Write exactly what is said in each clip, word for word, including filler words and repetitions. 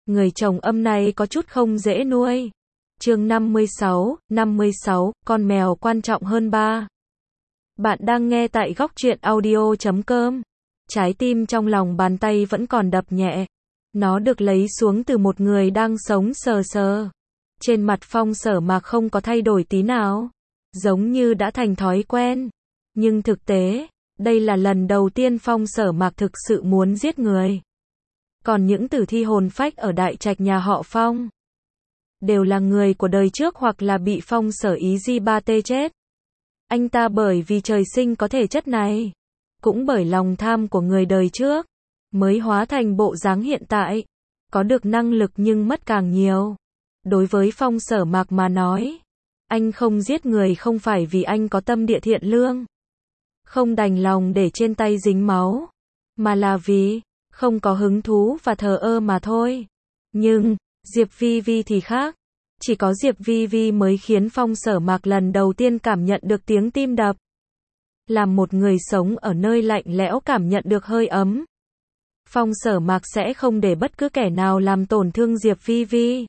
Người chồng âm này có chút không dễ nuôi. Chương năm mươi sáu, năm mươi sáu, con mèo quan trọng hơn ba. Bạn đang nghe tại góc truyện audio chấm com. Trái tim trong lòng bàn tay vẫn còn đập nhẹ. Nó được lấy xuống từ một người đang sống sờ sờ. Trên mặt Phong Sở Mạc không có thay đổi tí nào. Giống như đã thành thói quen. Nhưng thực tế, đây là lần đầu tiên Phong Sở Mạc thực sự muốn giết người. Còn những tử thi hồn phách ở đại trạch nhà họ Phong đều là người của đời trước hoặc là bị Phong Sở Ý Di ba tê chết. Anh ta bởi vì trời sinh có thể chất này, cũng bởi lòng tham của người đời trước, mới hóa thành bộ dáng hiện tại. Có được năng lực nhưng mất càng nhiều. Đối với Phong Sở Mạc mà nói, anh không giết người không phải vì anh có tâm địa thiện lương, không đành lòng để trên tay dính máu, mà là vì không có hứng thú và thờ ơ mà thôi. Nhưng, Diệp Vi Vi thì khác. Chỉ có Diệp Vi Vi mới khiến Phong Sở Mạc lần đầu tiên cảm nhận được tiếng tim đập. Làm một người sống ở nơi lạnh lẽo cảm nhận được hơi ấm. Phong Sở Mạc sẽ không để bất cứ kẻ nào làm tổn thương Diệp Vi Vi.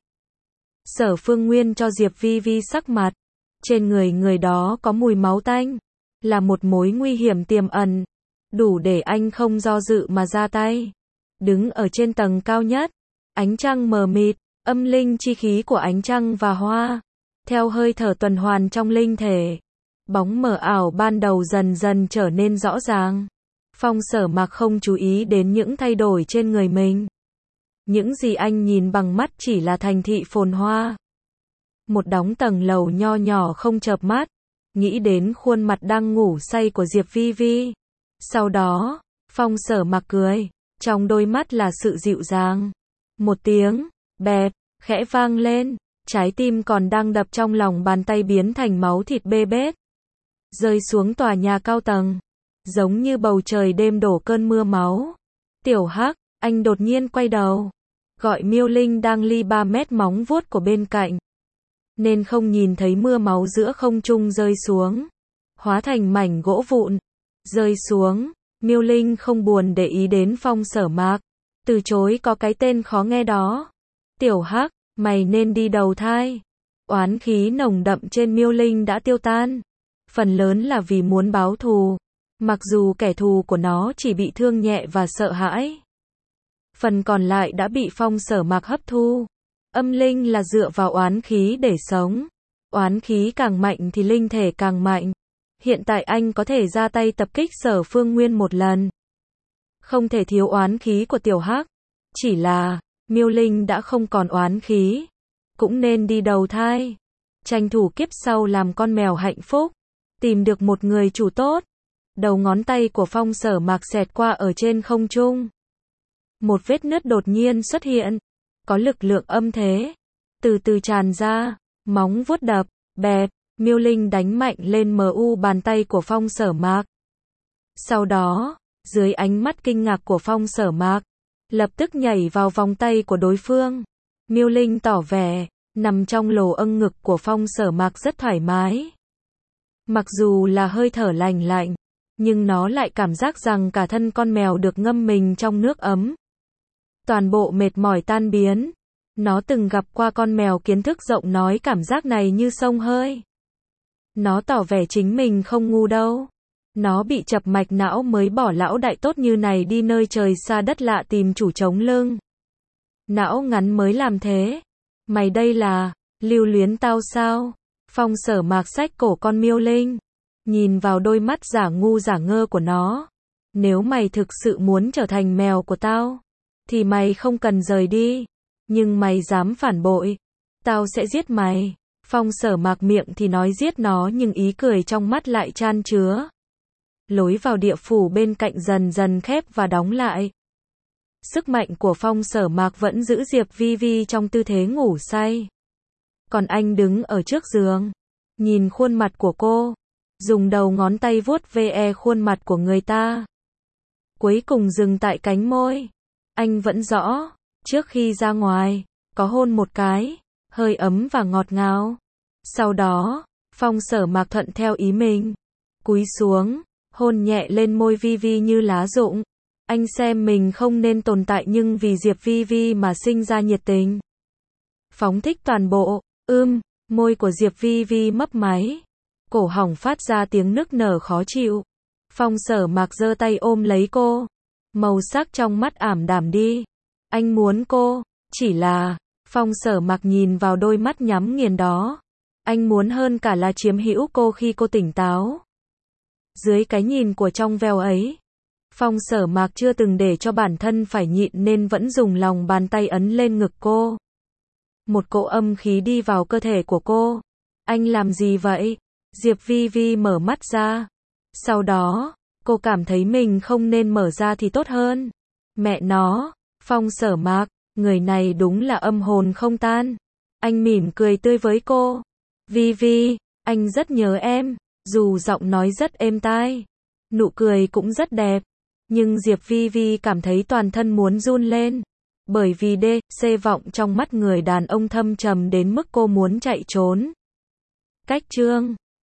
Sở Phương Nguyên cho Diệp Vi Vi sắc mặt. Trên người người đó có mùi máu tanh. Là một mối nguy hiểm tiềm ẩn. Đủ để anh không do dự mà ra tay. Đứng ở trên tầng cao nhất. Ánh trăng mờ mịt. Âm linh chi khí của ánh trăng và hoa. Theo hơi thở tuần hoàn trong linh thể. Bóng mờ ảo ban đầu dần dần trở nên rõ ràng. Phong Sở Mạc không chú ý đến những thay đổi trên người mình. Những gì anh nhìn bằng mắt chỉ là thành thị phồn hoa. Một đống tầng lầu nho nhỏ không chợp mắt. Nghĩ đến khuôn mặt đang ngủ say của Diệp Vi Vi. Sau đó, Phong Sở Mạc cười. Trong đôi mắt là sự dịu dàng. Một tiếng bẹp, khẽ vang lên. Trái tim còn đang đập trong lòng bàn tay biến thành máu thịt bê bết. Rơi xuống tòa nhà cao tầng. Giống như bầu trời đêm đổ cơn mưa máu. Tiểu Hắc, anh đột nhiên quay đầu. Gọi Miêu Linh đang ly ba mét móng vuốt của bên cạnh. Nên không nhìn thấy mưa máu giữa không trung rơi xuống. Hóa thành mảnh gỗ vụn. Rơi xuống. Miêu Linh không buồn để ý đến Phong Sở Mạc. Từ chối có cái tên khó nghe đó. Tiểu Hắc, mày nên đi đầu thai. Oán khí nồng đậm trên Miêu Linh đã tiêu tan. Phần lớn là vì muốn báo thù. Mặc dù kẻ thù của nó chỉ bị thương nhẹ và sợ hãi. Phần còn lại đã bị Phong Sở Mạc hấp thu. Âm linh là dựa vào oán khí để sống. Oán khí càng mạnh thì linh thể càng mạnh. Hiện tại anh có thể ra tay tập kích Sở Phương Nguyên một lần. Không thể thiếu oán khí của Tiểu Hắc. Chỉ là, Miêu Linh đã không còn oán khí. Cũng nên đi đầu thai. Tranh thủ kiếp sau làm con mèo hạnh phúc. Tìm được một người chủ tốt. Đầu ngón tay của Phong Sở Mạc xẹt qua ở trên không trung. Một vết nứt đột nhiên xuất hiện. Có lực lượng âm thế. Từ từ tràn ra. Móng vuốt đập. Bẹp. Miêu Linh đánh mạnh lên mờ u bàn tay của Phong Sở Mạc. Sau đó, dưới ánh mắt kinh ngạc của Phong Sở Mạc, lập tức nhảy vào vòng tay của đối phương. Miêu Linh tỏ vẻ, nằm trong lồ âng ngực của Phong Sở Mạc rất thoải mái. Mặc dù là hơi thở lành lạnh, nhưng nó lại cảm giác rằng cả thân con mèo được ngâm mình trong nước ấm. Toàn bộ mệt mỏi tan biến. Nó từng gặp qua con mèo kiến thức rộng nói cảm giác này như xông hơi. Nó tỏ vẻ chính mình không ngu đâu. Nó bị chập mạch não mới bỏ lão đại tốt như này đi nơi trời xa đất lạ tìm chủ chống lưng. Não ngắn mới làm thế. Mày đây là lưu luyến tao sao? Phong Sở Mạc xách cổ con Miêu Linh. Nhìn vào đôi mắt giả ngu giả ngơ của nó. Nếu mày thực sự muốn trở thành mèo của tao, thì mày không cần rời đi. Nhưng mày dám phản bội, tao sẽ giết mày. Phong Sở Mạc miệng thì nói giết nó nhưng ý cười trong mắt lại chan chứa. Lối vào địa phủ bên cạnh dần dần khép và đóng lại. Sức mạnh của Phong Sở Mạc vẫn giữ Diệp Vi Vi trong tư thế ngủ say. Còn anh đứng ở trước giường, nhìn khuôn mặt của cô, dùng đầu ngón tay vuốt ve khuôn mặt của người ta. Cuối cùng dừng tại cánh môi. Anh vẫn rõ, trước khi ra ngoài, có hôn một cái, hơi ấm và ngọt ngào. Sau đó, Phong Sở Mạc thuận theo ý mình, cúi xuống, hôn nhẹ lên môi Vi Vi như lá rụng. Anh xem mình không nên tồn tại nhưng vì Diệp Vi Vi mà sinh ra nhiệt tình. Phóng thích toàn bộ, ưm, môi của Diệp Vi Vi mấp máy. Cổ họng phát ra tiếng nức nở khó chịu. Phong Sở Mạc giơ tay ôm lấy cô. Màu sắc trong mắt ảm đạm đi. Anh muốn cô, chỉ là, Phong Sở Mạc nhìn vào đôi mắt nhắm nghiền đó. Anh muốn hơn cả là chiếm hữu cô khi cô tỉnh táo. Dưới cái nhìn của trong veo ấy, Phong Sở Mạc chưa từng để cho bản thân phải nhịn nên vẫn dùng lòng bàn tay ấn lên ngực cô. Một cỗ âm khí đi vào cơ thể của cô. Anh làm gì vậy? Diệp Vi Vi mở mắt ra. Sau đó, cô cảm thấy mình không nên mở ra thì tốt hơn. Mẹ nó, Phong Sở Mạc, người này đúng là âm hồn không tan. Anh mỉm cười tươi với cô. Vi Vi, anh rất nhớ em, dù giọng nói rất êm tai. Nụ cười cũng rất đẹp. Nhưng Diệp Vi Vi cảm thấy toàn thân muốn run lên. Bởi vì đê, xê vọng trong mắt người đàn ông thâm trầm đến mức cô muốn chạy trốn. Cách chương